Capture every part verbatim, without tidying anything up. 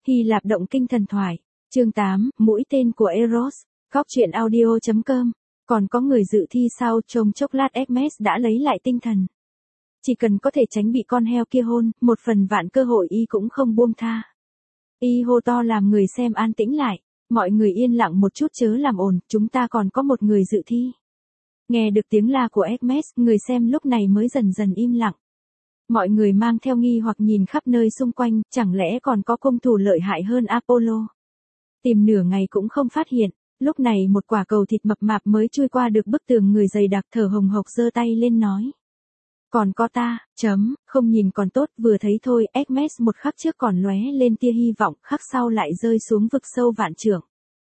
Hy Lạp động kinh thần thoại. Chương tám, mũi tên của Eros. Góc truyện audio chấm com. Còn có người dự thi sao? Trong chốc lát Hermes đã lấy lại tinh thần. Chỉ cần có thể tránh bị con heo kia hôn, một phần vạn cơ hội y cũng không buông tha. Y hô to làm người xem an tĩnh lại. Mọi người yên lặng một chút chớ làm ồn, chúng ta còn có một người dự thi. Nghe được tiếng la của Hermes, người xem lúc này mới dần dần im lặng. Mọi người mang theo nghi hoặc nhìn khắp nơi xung quanh, chẳng lẽ còn có công thủ lợi hại hơn Apollo. Tìm nửa ngày cũng không phát hiện, lúc này một quả cầu thịt mập mạp mới chui qua được bức tường người dày đặc thở hồng hộc giơ tay lên nói. Còn có ta, chấm, không nhìn còn tốt, vừa thấy thôi, Hermes một khắc trước còn lóe lên tia hy vọng, khắc sau lại rơi xuống vực sâu vạn trượng.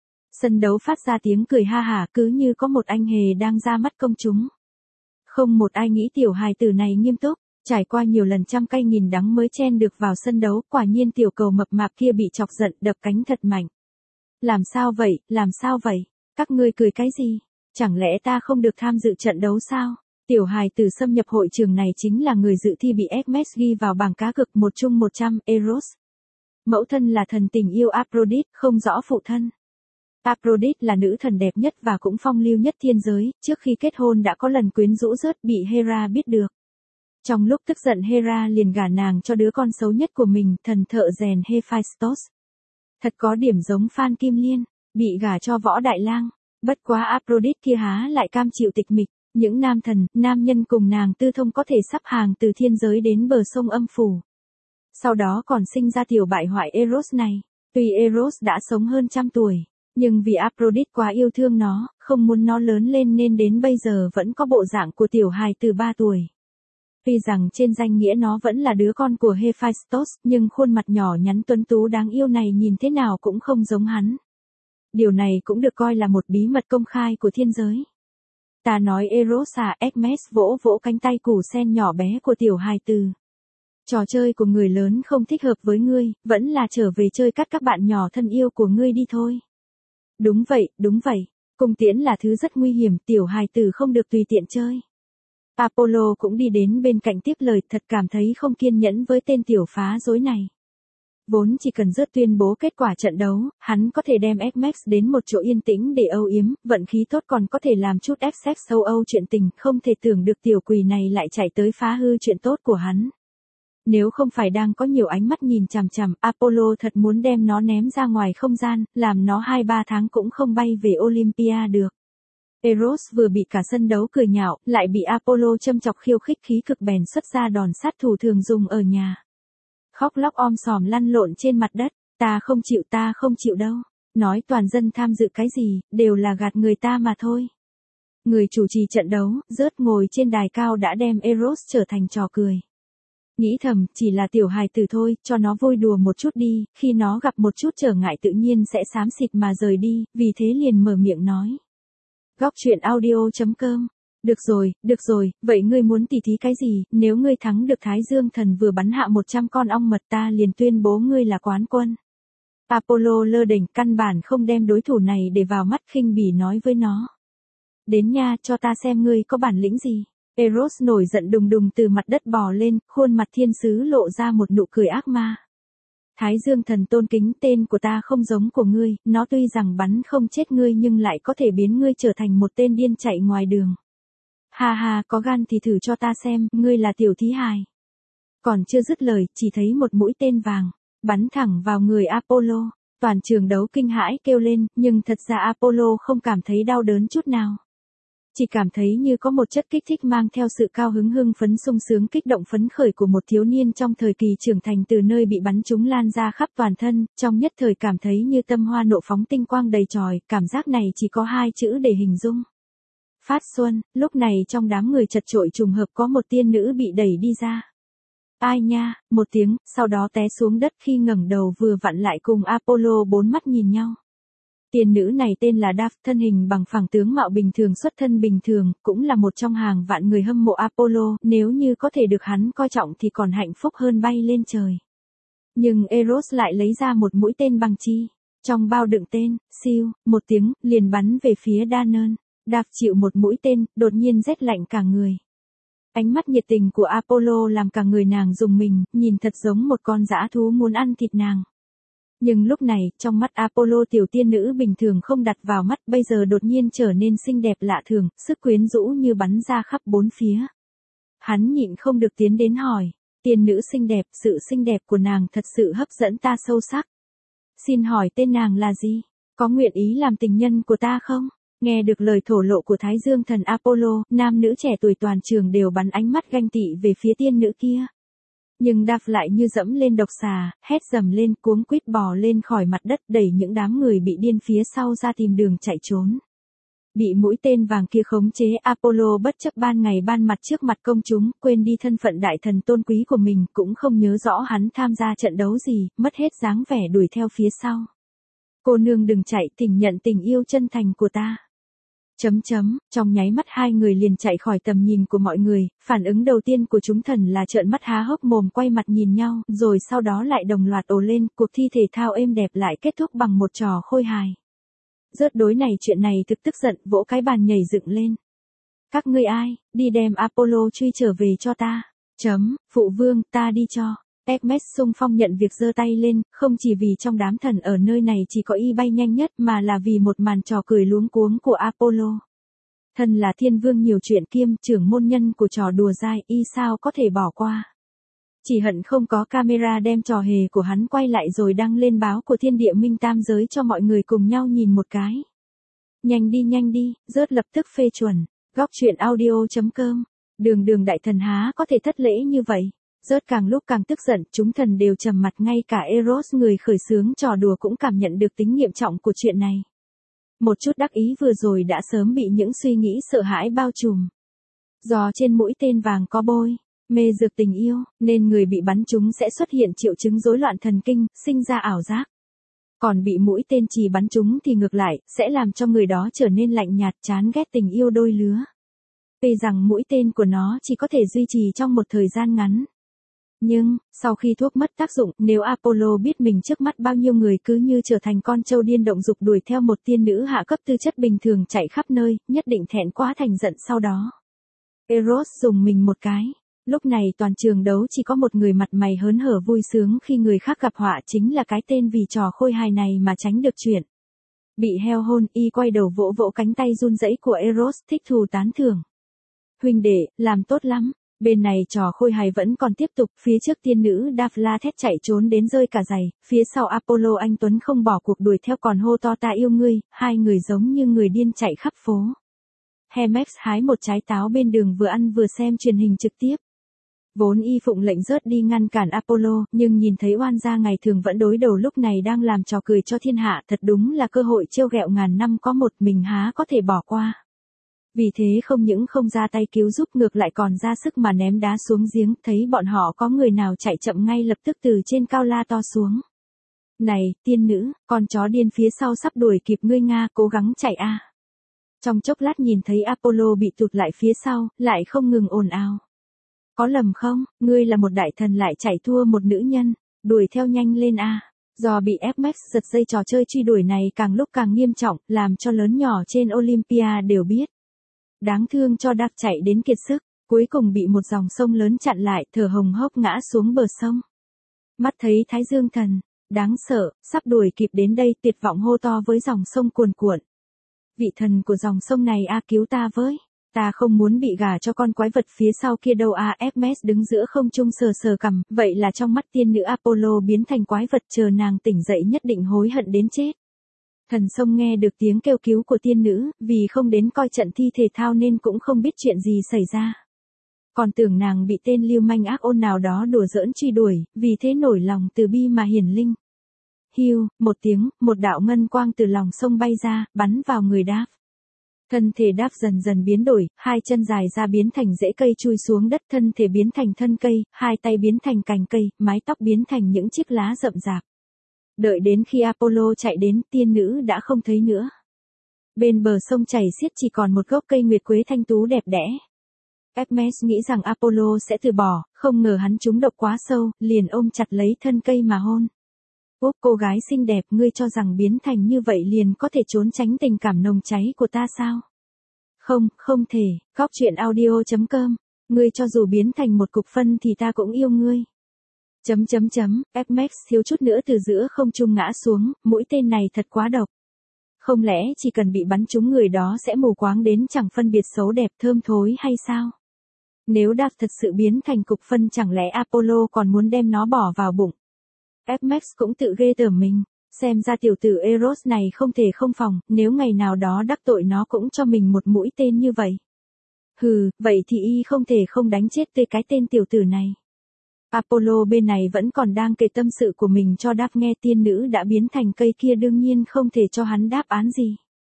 Sân đấu phát ra tiếng cười ha hả cứ như có một anh hề đang ra mắt công chúng. Không một ai nghĩ tiểu hài tử này nghiêm túc, trải qua nhiều lần trăm cay nghìn đắng mới chen được vào sân đấu, quả nhiên tiểu cầu mập mạp kia bị chọc giận đập cánh thật mạnh. Làm sao vậy, làm sao vậy, các ngươi cười cái gì, chẳng lẽ ta không được tham dự trận đấu sao? Tiểu hài tử xâm nhập hội trường này chính là người dự thi bị Hermes ghi vào bảng cá cược một chung một trăm, Eros. Mẫu thân là thần tình yêu Aphrodite, không rõ phụ thân. Aphrodite là nữ thần đẹp nhất và cũng phong lưu nhất thiên giới, trước khi kết hôn đã có lần quyến rũ rớt bị Hera biết được. Trong lúc tức giận Hera liền gả nàng cho đứa con xấu nhất của mình, thần thợ rèn Hephaestus. Thật có điểm giống Phan Kim Liên, bị gả cho võ đại lang. Bất quá Aphrodite kia há lại cam chịu tịch mịch, những nam thần, nam nhân cùng nàng tư thông có thể sắp hàng từ thiên giới đến bờ sông âm phủ. Sau đó còn sinh ra tiểu bại hoại Eros này. Tuy Eros đã sống hơn trăm tuổi, nhưng vì Aphrodite quá yêu thương nó, không muốn nó lớn lên nên đến bây giờ vẫn có bộ dạng của tiểu hài từ ba tuổi. Tuy rằng trên danh nghĩa nó vẫn là đứa con của Hephaestus, nhưng khuôn mặt nhỏ nhắn tuấn tú đáng yêu này nhìn thế nào cũng không giống hắn. Điều này cũng được coi là một bí mật công khai của thiên giới. Ta nói Eros à, Hermes vỗ vỗ cánh tay củ sen nhỏ bé của tiểu hài từ. Trò chơi của người lớn không thích hợp với ngươi, vẫn là trở về chơi cắt các bạn nhỏ thân yêu của ngươi đi thôi. Đúng vậy, đúng vậy, cung tiễn là thứ rất nguy hiểm, tiểu hài tử không được tùy tiện chơi. Apollo cũng đi đến bên cạnh tiếp lời, thật cảm thấy không kiên nhẫn với tên tiểu phá rối này. Vốn chỉ cần rớt tuyên bố kết quả trận đấu, hắn có thể đem Hermes đến một chỗ yên tĩnh để âu yếm, vận khí tốt còn có thể làm chút ép sex sâu âu chuyện tình, không thể tưởng được tiểu quỷ này lại chạy tới phá hư chuyện tốt của hắn. Nếu không phải đang có nhiều ánh mắt nhìn chằm chằm, Apollo thật muốn đem nó ném ra ngoài không gian, làm nó hai ba tháng cũng không bay về Olympia được. Eros vừa bị cả sân đấu cười nhạo, lại bị Apollo châm chọc khiêu khích, khí cực bèn xuất ra đòn sát thủ thường dùng ở nhà. Khóc lóc om sòm lăn lộn trên mặt đất, ta không chịu, ta không chịu đâu, nói toàn dân tham dự cái gì, đều là gạt người ta mà thôi. Người chủ trì trận đấu, rớt ngồi trên đài cao đã đem Eros trở thành trò cười. Nghĩ thầm, chỉ là tiểu hài tử thôi, cho nó vui đùa một chút đi, khi nó gặp một chút trở ngại tự nhiên sẽ xám xịt mà rời đi, vì thế liền mở miệng nói. Góc truyện audio chấm com. Được rồi, được rồi, vậy ngươi muốn tỉ thí cái gì, nếu ngươi thắng được Thái Dương thần vừa bắn hạ một trăm con ong mật ta liền tuyên bố ngươi là quán quân. Apollo lơ đễnh căn bản không đem đối thủ này để vào mắt, khinh bỉ nói với nó. Đến nha, cho ta xem ngươi có bản lĩnh gì. Eros nổi giận đùng đùng từ mặt đất bò lên, khuôn mặt thiên sứ lộ ra một nụ cười ác ma. Thái Dương thần tôn kính, tên của ta không giống của ngươi, nó tuy rằng bắn không chết ngươi nhưng lại có thể biến ngươi trở thành một tên điên chạy ngoài đường. Ha ha, có gan thì thử cho ta xem, ngươi là tiểu thí hài. Còn chưa dứt lời, chỉ thấy một mũi tên vàng, bắn thẳng vào người Apollo. Toàn trường đấu kinh hãi kêu lên, nhưng thật ra Apollo không cảm thấy đau đớn chút nào. Chỉ cảm thấy như có một chất kích thích mang theo sự cao hứng hưng phấn sung sướng kích động phấn khởi của một thiếu niên trong thời kỳ trưởng thành từ nơi bị bắn trúng lan ra khắp toàn thân, trong nhất thời cảm thấy như tâm hoa nộ phóng tinh quang đầy tròi, cảm giác này chỉ có hai chữ để hình dung. Phát xuân, lúc này trong đám người chật chội trùng hợp có một tiên nữ bị đẩy đi ra. Ai nha, một tiếng, sau đó té xuống đất khi ngẩng đầu vừa vặn lại cùng Apollo bốn mắt nhìn nhau. Tiên nữ này tên là Daphne, thân hình bằng phẳng tướng mạo bình thường xuất thân bình thường, cũng là một trong hàng vạn người hâm mộ Apollo, nếu như có thể được hắn coi trọng thì còn hạnh phúc hơn bay lên trời. Nhưng Eros lại lấy ra một mũi tên bằng chi, trong bao đựng tên, siêu, một tiếng, liền bắn về phía Danon. Daphne chịu một mũi tên, đột nhiên rét lạnh cả người. Ánh mắt nhiệt tình của Apollo làm cả người nàng rùng mình, nhìn thật giống một con dã thú muốn ăn thịt nàng. Nhưng lúc này, trong mắt Apollo tiểu tiên nữ bình thường không đặt vào mắt bây giờ đột nhiên trở nên xinh đẹp lạ thường, sức quyến rũ như bắn ra khắp bốn phía. Hắn nhịn không được tiến đến hỏi, tiên nữ xinh đẹp, sự xinh đẹp của nàng thật sự hấp dẫn ta sâu sắc. Xin hỏi tên nàng là gì? Có nguyện ý làm tình nhân của ta không? Nghe được lời thổ lộ của Thái Dương thần Apollo, nam nữ trẻ tuổi toàn trường đều bắn ánh mắt ganh tị về phía tiên nữ kia. Nhưng Đạp lại như dẫm lên độc xà, hét dầm lên cuống quýt bò lên khỏi mặt đất đẩy những đám người bị điên phía sau ra tìm đường chạy trốn. Bị mũi tên vàng kia khống chế, Apollo bất chấp ban ngày ban mặt trước mặt công chúng, quên đi thân phận đại thần tôn quý của mình, cũng không nhớ rõ hắn tham gia trận đấu gì, mất hết dáng vẻ đuổi theo phía sau. Cô nương đừng chạy, thỉnh nhận tình yêu chân thành của ta. Chấm chấm, trong nháy mắt hai người liền chạy khỏi tầm nhìn của mọi người, phản ứng đầu tiên của chúng thần là trợn mắt há hốc mồm quay mặt nhìn nhau, rồi sau đó lại đồng loạt ồ lên, cuộc thi thể thao êm đẹp lại kết thúc bằng một trò khôi hài. Rớt đối này chuyện này thực tức giận, vỗ cái bàn nhảy dựng lên. Các ngươi ai, đi đem Apollo truy trở về cho ta. Chấm, phụ vương, ta đi cho. Hermes xung phong nhận việc giơ tay lên, không chỉ vì trong đám thần ở nơi này chỉ có y bay nhanh nhất mà là vì một màn trò cười luống cuống của Apollo. Thân là thiên vương nhiều chuyện kiêm trưởng môn nhân của trò đùa dai, y sao có thể bỏ qua. Chỉ hận không có camera đem trò hề của hắn quay lại rồi đăng lên báo của thiên địa minh tam giới cho mọi người cùng nhau nhìn một cái. Nhanh đi nhanh đi, rớt lập tức phê chuẩn. Góc truyện audio chấm com. Đường đường đại thần há có thể thất lễ như vậy. Rớt càng lúc càng tức giận, chúng thần đều trầm mặt, ngay cả Eros người khởi xướng trò đùa cũng cảm nhận được tính nghiêm trọng của chuyện này. Một chút đắc ý vừa rồi đã sớm bị những suy nghĩ sợ hãi bao trùm. Do trên mũi tên vàng có bôi mê dược tình yêu, nên người bị bắn trúng sẽ xuất hiện triệu chứng rối loạn thần kinh, sinh ra ảo giác. Còn bị mũi tên chì bắn trúng thì ngược lại, sẽ làm cho người đó trở nên lạnh nhạt, chán ghét tình yêu đôi lứa. Tuy rằng mũi tên của nó chỉ có thể duy trì trong một thời gian ngắn. Nhưng, sau khi thuốc mất tác dụng, nếu Apollo biết mình trước mắt bao nhiêu người cứ như trở thành con trâu điên động dục đuổi theo một tiên nữ hạ cấp tư chất bình thường chạy khắp nơi, nhất định thẹn quá thành giận sau đó. Eros dùng mình một cái. Lúc này toàn trường đấu chỉ có một người mặt mày hớn hở vui sướng khi người khác gặp họa, chính là cái tên vì trò khôi hài này mà tránh được chuyện. Bị heo hôn, y quay đầu vỗ vỗ cánh tay run rẩy của Eros, thích thú tán thưởng. Huynh đệ, làm tốt lắm. Bên này trò khôi hài vẫn còn tiếp tục, phía trước tiên nữ Đafla thét chạy trốn đến rơi cả giày, phía sau Apollo anh Tuấn không bỏ cuộc đuổi theo còn hô to ta yêu ngươi, hai người giống như người điên chạy khắp phố. Hermes hái một trái táo bên đường vừa ăn vừa xem truyền hình trực tiếp. Vốn y phụng lệnh rớt đi ngăn cản Apollo, nhưng nhìn thấy oan gia ngày thường vẫn đối đầu lúc này đang làm trò cười cho thiên hạ, thật đúng là cơ hội trêu ghẹo ngàn năm có một, mình há có thể bỏ qua. Vì thế không những không ra tay cứu giúp ngược lại còn ra sức mà ném đá xuống giếng, thấy bọn họ có người nào chạy chậm ngay lập tức từ trên cao la to xuống. Này, tiên nữ, con chó điên phía sau sắp đuổi kịp ngươi Nga, cố gắng chạy a. Trong chốc lát nhìn thấy Apollo bị tụt lại phía sau, lại không ngừng ồn ào. Có lầm không, ngươi là một đại thần lại chạy thua một nữ nhân, đuổi theo nhanh lên a. Do bị Hermes giật dây, trò chơi truy đuổi này càng lúc càng nghiêm trọng, làm cho lớn nhỏ trên Olympia đều biết. Đáng thương cho Đạp chạy đến kiệt sức, cuối cùng bị một dòng sông lớn chặn lại, thở hồng hốc ngã xuống bờ sông. Mắt thấy Thái Dương thần, đáng sợ, sắp đuổi kịp đến đây, tuyệt vọng hô to với dòng sông cuồn cuộn. Vị thần của dòng sông này a, cứu ta với, ta không muốn bị gả cho con quái vật phía sau kia đâu a. Hermes đứng giữa không trung sờ sờ cằm, vậy là trong mắt tiên nữ Apollo biến thành quái vật, chờ nàng tỉnh dậy nhất định hối hận đến chết. Thần sông nghe được tiếng kêu cứu của tiên nữ, vì không đến coi trận thi thể thao nên cũng không biết chuyện gì xảy ra. Còn tưởng nàng bị tên lưu manh ác ôn nào đó đùa giỡn truy đuổi, vì thế nổi lòng từ bi mà hiển linh. Hiu, một tiếng, một đạo ngân quang từ lòng sông bay ra, bắn vào người Đáp. Thân thể Đáp dần dần biến đổi, hai chân dài ra biến thành rễ cây chui xuống đất, thân thể biến thành thân cây, hai tay biến thành cành cây, mái tóc biến thành những chiếc lá rậm rạp. Đợi đến khi Apollo chạy đến, tiên nữ đã không thấy nữa. Bên bờ sông chảy xiết chỉ còn một gốc cây nguyệt quế thanh tú đẹp đẽ. Hermes nghĩ rằng Apollo sẽ từ bỏ, không ngờ hắn trúng độc quá sâu, liền ôm chặt lấy thân cây mà hôn. Úp, cô gái xinh đẹp, ngươi cho rằng biến thành như vậy liền có thể trốn tránh tình cảm nồng cháy của ta sao? Không, không thể. Góc truyện audio chấm com. Ngươi cho dù biến thành một cục phân thì ta cũng yêu ngươi. Chấm chấm chấm, Hermes thiếu chút nữa từ giữa không trung ngã xuống, mũi tên này thật quá độc. Không lẽ chỉ cần bị bắn trúng người đó sẽ mù quáng đến chẳng phân biệt xấu đẹp thơm thối hay sao? Nếu Daft thật sự biến thành cục phân chẳng lẽ Apollo còn muốn đem nó bỏ vào bụng? Hermes cũng tự ghê tởm mình, xem ra tiểu tử Eros này không thể không phòng, nếu ngày nào đó đắc tội nó cũng cho mình một mũi tên như vậy. Hừ, vậy thì y không thể không đánh chết tê cái tên tiểu tử này. Apollo bên này vẫn còn đang kể tâm sự của mình cho Daft nghe, tiên nữ đã biến thành cây kia đương nhiên không thể cho hắn đáp án gì.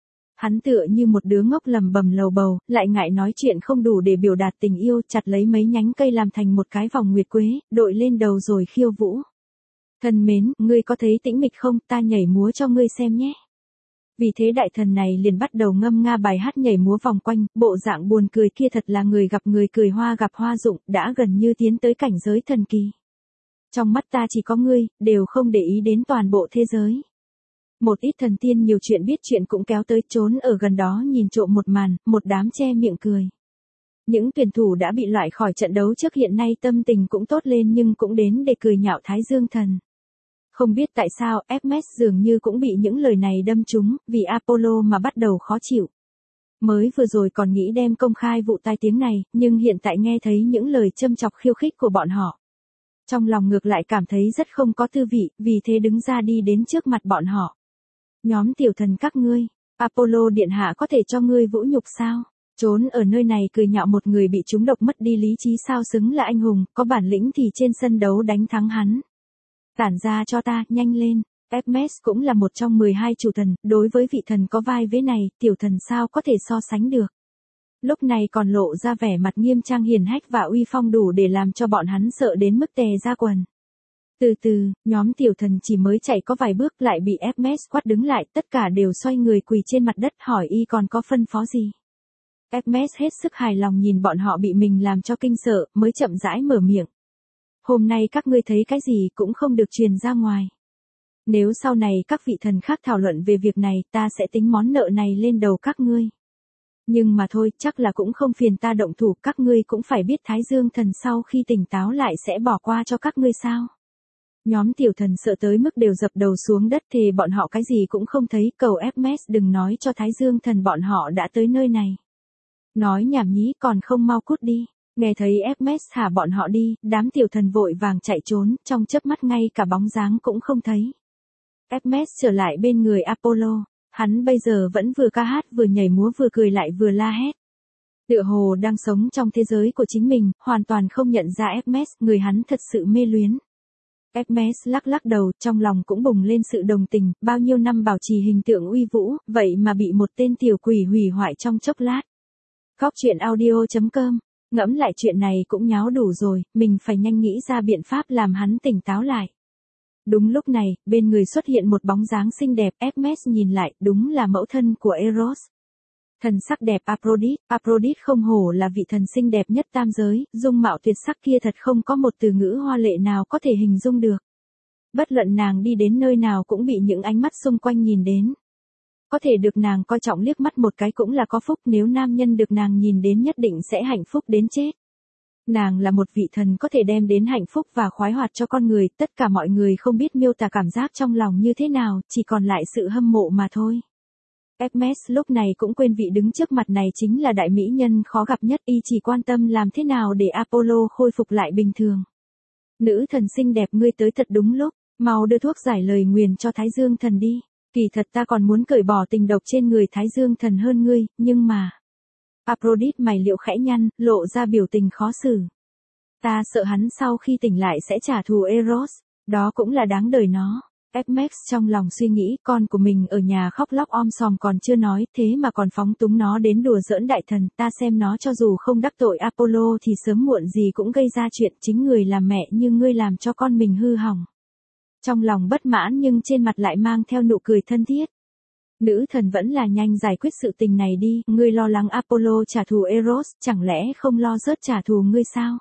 Hắn tựa như một đứa ngốc lầm bầm lầu bầu, lại ngại nói chuyện không đủ để biểu đạt tình yêu, chặt lấy mấy nhánh cây làm thành một cái vòng nguyệt quế, đội lên đầu rồi khiêu vũ. Thân mến, ngươi có thấy tĩnh mịch không, ta nhảy múa cho ngươi xem nhé. Vì thế đại thần này liền bắt đầu ngâm nga bài hát nhảy múa vòng quanh, bộ dạng buồn cười kia thật là người gặp người cười hoa gặp hoa rụng, đã gần như tiến tới cảnh giới thần kỳ. Trong mắt ta chỉ có ngươi, đều không để ý đến toàn bộ thế giới. Một ít thần tiên nhiều chuyện biết chuyện cũng kéo tới trốn ở gần đó nhìn trộm một màn, một đám che miệng cười. Những tuyển thủ đã bị loại khỏi trận đấu trước hiện nay tâm tình cũng tốt lên nhưng cũng đến để cười nhạo Thái Dương Thần. Không biết tại sao, Hermes dường như cũng bị những lời này đâm trúng, vì Apollo mà bắt đầu khó chịu. Mới vừa rồi còn nghĩ đem công khai vụ tai tiếng này, nhưng hiện tại nghe thấy những lời châm chọc khiêu khích của bọn họ. Trong lòng ngược lại cảm thấy rất không có tư vị, vì thế đứng ra đi đến trước mặt bọn họ. Nhóm tiểu thần các ngươi, Apollo điện hạ có thể cho ngươi vũ nhục sao? Trốn ở nơi này cười nhạo một người bị trúng độc mất đi lý trí sao xứng là anh hùng, có bản lĩnh thì trên sân đấu đánh thắng hắn. Tản ra cho ta, nhanh lên. Hermes cũng là một trong mười hai chủ thần, đối với vị thần có vai vế này, tiểu thần sao có thể so sánh được. Lúc này còn lộ ra vẻ mặt nghiêm trang hiền hách và uy phong đủ để làm cho bọn hắn sợ đến mức tè ra quần. Từ từ, nhóm tiểu thần chỉ mới chạy có vài bước lại bị Hermes quát đứng lại, tất cả đều xoay người quỳ trên mặt đất hỏi y còn có phân phó gì. Hermes hết sức hài lòng nhìn bọn họ bị mình làm cho kinh sợ, mới chậm rãi mở miệng. Hôm nay các ngươi thấy cái gì cũng không được truyền ra ngoài. Nếu sau này các vị thần khác thảo luận về việc này, ta sẽ tính món nợ này lên đầu các ngươi. Nhưng mà thôi, chắc là cũng không phiền ta động thủ, các ngươi cũng phải biết Thái Dương Thần sau khi tỉnh táo lại sẽ bỏ qua cho các ngươi sao. Nhóm tiểu thần sợ tới mức đều dập đầu xuống đất thì bọn họ cái gì cũng không thấy, cầu Hermes đừng nói cho Thái Dương Thần bọn họ đã tới nơi này. Nói nhảm nhí còn không mau cút đi. Nghe thấy Hermes thả bọn họ đi, đám tiểu thần vội vàng chạy trốn, trong chớp mắt ngay cả bóng dáng cũng không thấy. Hermes trở lại bên người Apollo, hắn bây giờ vẫn vừa ca hát vừa nhảy múa vừa cười lại vừa la hét. Tựa hồ đang sống trong thế giới của chính mình, hoàn toàn không nhận ra Hermes, người hắn thật sự mê luyến. Hermes lắc lắc đầu, trong lòng cũng bùng lên sự đồng tình, bao nhiêu năm bảo trì hình tượng uy vũ, vậy mà bị một tên tiểu quỷ hủy hoại trong chốc lát. Góc truyện audio chấm com. Ngẫm lại chuyện này cũng nháo đủ rồi, mình phải nhanh nghĩ ra biện pháp làm hắn tỉnh táo lại. Đúng lúc này, bên người xuất hiện một bóng dáng xinh đẹp, Hermes nhìn lại, đúng là mẫu thân của Eros. Thần sắc đẹp Aphrodite, Aphrodite không hổ là vị thần xinh đẹp nhất tam giới, dung mạo tuyệt sắc kia thật không có một từ ngữ hoa lệ nào có thể hình dung được. Bất luận nàng đi đến nơi nào cũng bị những ánh mắt xung quanh nhìn đến. Có thể được nàng coi trọng liếc mắt một cái cũng là có phúc, nếu nam nhân được nàng nhìn đến nhất định sẽ hạnh phúc đến chết. Nàng là một vị thần có thể đem đến hạnh phúc và khoái hoạt cho con người, tất cả mọi người không biết miêu tả cảm giác trong lòng như thế nào, chỉ còn lại sự hâm mộ mà thôi. Hermes lúc này cũng quên vị đứng trước mặt này chính là đại mỹ nhân khó gặp nhất, y chỉ quan tâm làm thế nào để Apollo khôi phục lại bình thường. Nữ thần xinh đẹp ngươi tới thật đúng lúc, mau đưa thuốc giải lời nguyền cho Thái Dương Thần đi. Kỳ thật ta còn muốn cởi bỏ tình độc trên người Thái Dương Thần hơn ngươi, nhưng mà... Aphrodite mày liễu khẽ nhăn, lộ ra biểu tình khó xử. Ta sợ hắn sau khi tỉnh lại sẽ trả thù Eros, đó cũng là đáng đời nó. Hermes trong lòng suy nghĩ, con của mình ở nhà khóc lóc om sòm còn chưa nói, thế mà còn phóng túng nó đến đùa giỡn đại thần, ta xem nó cho dù không đắc tội Apollo thì sớm muộn gì cũng gây ra chuyện, chính người làm mẹ như ngươi làm cho con mình hư hỏng. Trong lòng bất mãn nhưng trên mặt lại mang theo nụ cười thân thiết. Nữ thần vẫn là nhanh giải quyết sự tình này đi, ngươi lo lắng Apollo trả thù Eros, chẳng lẽ không lo rớt trả thù ngươi sao?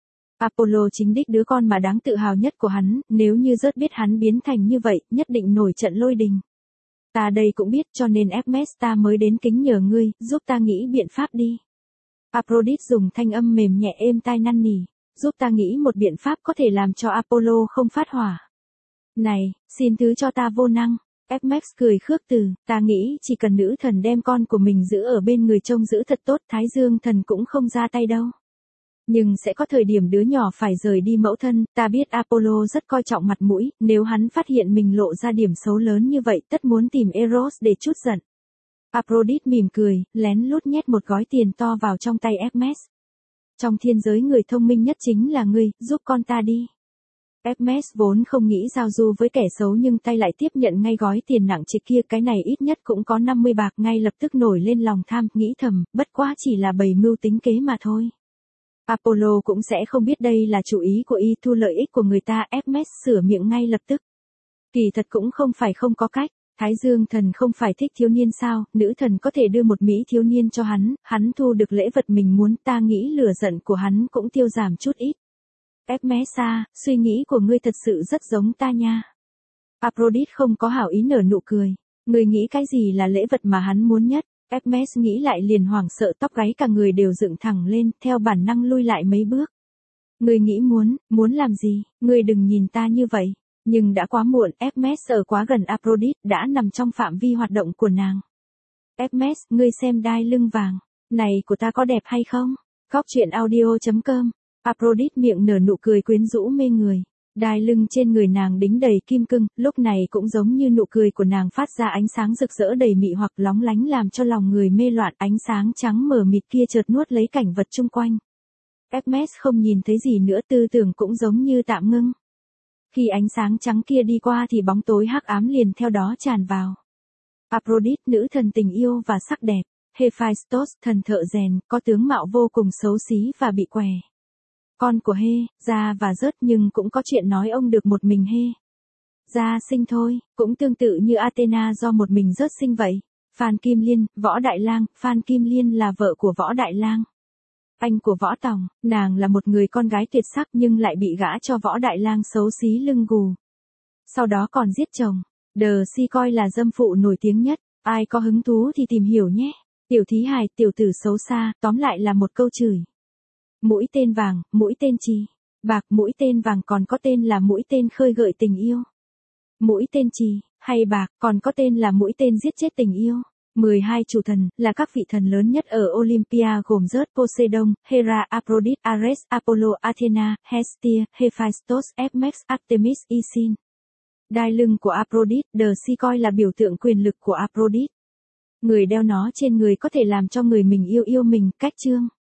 Apollo chính đích đứa con mà đáng tự hào nhất của hắn, nếu như rớt biết hắn biến thành như vậy, nhất định nổi trận lôi đình. Ta đây cũng biết cho nên Hermes ta mới đến kính nhờ ngươi, giúp ta nghĩ biện pháp đi. Aphrodite dùng thanh âm mềm nhẹ êm tai năn nỉ. giúp ta nghĩ một biện pháp có thể làm cho Apollo không phát hỏa. Này, xin thứ cho ta vô năng. Hermes cười khước từ, ta nghĩ chỉ cần nữ thần đem con của mình giữ ở bên người trông giữ thật tốt, Thái Dương thần cũng không ra tay đâu. Nhưng sẽ có thời điểm đứa nhỏ phải rời đi mẫu thân, ta biết Apollo rất coi trọng mặt mũi, nếu hắn phát hiện mình lộ ra điểm xấu lớn như vậy tất muốn tìm Eros để trút giận. Aphrodite mỉm cười, lén lút nhét một gói tiền to vào trong tay Hermes. Trong thiên giới người thông minh nhất chính là ngươi, giúp con ta đi. Hermes vốn không nghĩ giao du với kẻ xấu nhưng tay lại tiếp nhận ngay gói tiền nặng trịch kia, cái này ít nhất cũng có năm mươi bạc, ngay lập tức nổi lên lòng tham, nghĩ thầm, bất quá chỉ là bày mưu tính kế mà thôi. Apollo cũng sẽ không biết đây là chủ ý của y, thu lợi ích của người ta. Hermes sửa miệng ngay lập tức. Kỳ thật cũng không phải không có cách, Thái Dương thần không phải thích thiếu niên sao, nữ thần có thể đưa một mỹ thiếu niên cho hắn, hắn thu được lễ vật mình muốn, ta nghĩ lửa giận của hắn cũng tiêu giảm chút ít. Hermes à, suy nghĩ của ngươi thật sự rất giống ta nha. Aphrodite không có hảo ý nở nụ cười. Ngươi nghĩ cái gì là lễ vật mà hắn muốn nhất? Hermes nghĩ lại liền hoảng sợ, tóc gáy cả người đều dựng thẳng lên, theo bản năng lui lại mấy bước. Ngươi nghĩ muốn, muốn làm gì? Ngươi đừng nhìn ta như vậy. Nhưng đã quá muộn, Hermes ở quá gần Aphrodite, đã nằm trong phạm vi hoạt động của nàng. Hermes, ngươi xem đai lưng vàng này của ta có đẹp hay không? Góc truyện audio chấm com. Aphrodite miệng nở nụ cười quyến rũ mê người. Đai lưng trên người nàng đính đầy kim cương, lúc này cũng giống như nụ cười của nàng phát ra ánh sáng rực rỡ đầy mị hoặc lóng lánh làm cho lòng người mê loạn, ánh sáng trắng mờ mịt kia chợt nuốt lấy cảnh vật chung quanh. Hermes không nhìn thấy gì nữa, tư tưởng cũng giống như tạm ngưng. Khi ánh sáng trắng kia đi qua thì bóng tối hắc ám liền theo đó tràn vào. Aphrodite, nữ thần tình yêu và sắc đẹp. Hephaistos, thần thợ rèn, có tướng mạo vô cùng xấu xí và bị què. Con của Hê, Ra và Rớt, nhưng cũng có chuyện nói ông được một mình Hê, Ra sinh thôi, cũng tương tự như Athena do một mình Rớt sinh vậy. Phan Kim Liên, Võ Đại Lang, Phan Kim Liên là vợ của Võ Đại Lang, anh của Võ Tòng, nàng là một người con gái tuyệt sắc nhưng lại bị gả cho Võ Đại Lang xấu xí lưng gù. Sau đó còn giết chồng. Đờ Si coi là dâm phụ nổi tiếng nhất, ai có hứng thú thì tìm hiểu nhé. Tiểu thí hài, tiểu tử xấu xa, tóm lại là một câu chửi. Mũi tên vàng, mũi tên chì, bạc, mũi tên vàng còn có tên là mũi tên khơi gợi tình yêu. Mũi tên chì, hay bạc, còn có tên là mũi tên giết chết tình yêu. mười hai chủ thần, là các vị thần lớn nhất ở Olympia gồm Zeus, Poseidon, Hera, Aphrodite, Ares, Apollo, Athena, Hestia, Hephaistos, Hermes, Artemis, Isin. Đai lưng của Aphrodite, The Sea coi là biểu tượng quyền lực của Aphrodite. Người đeo nó trên người có thể làm cho người mình yêu yêu mình, cách chương.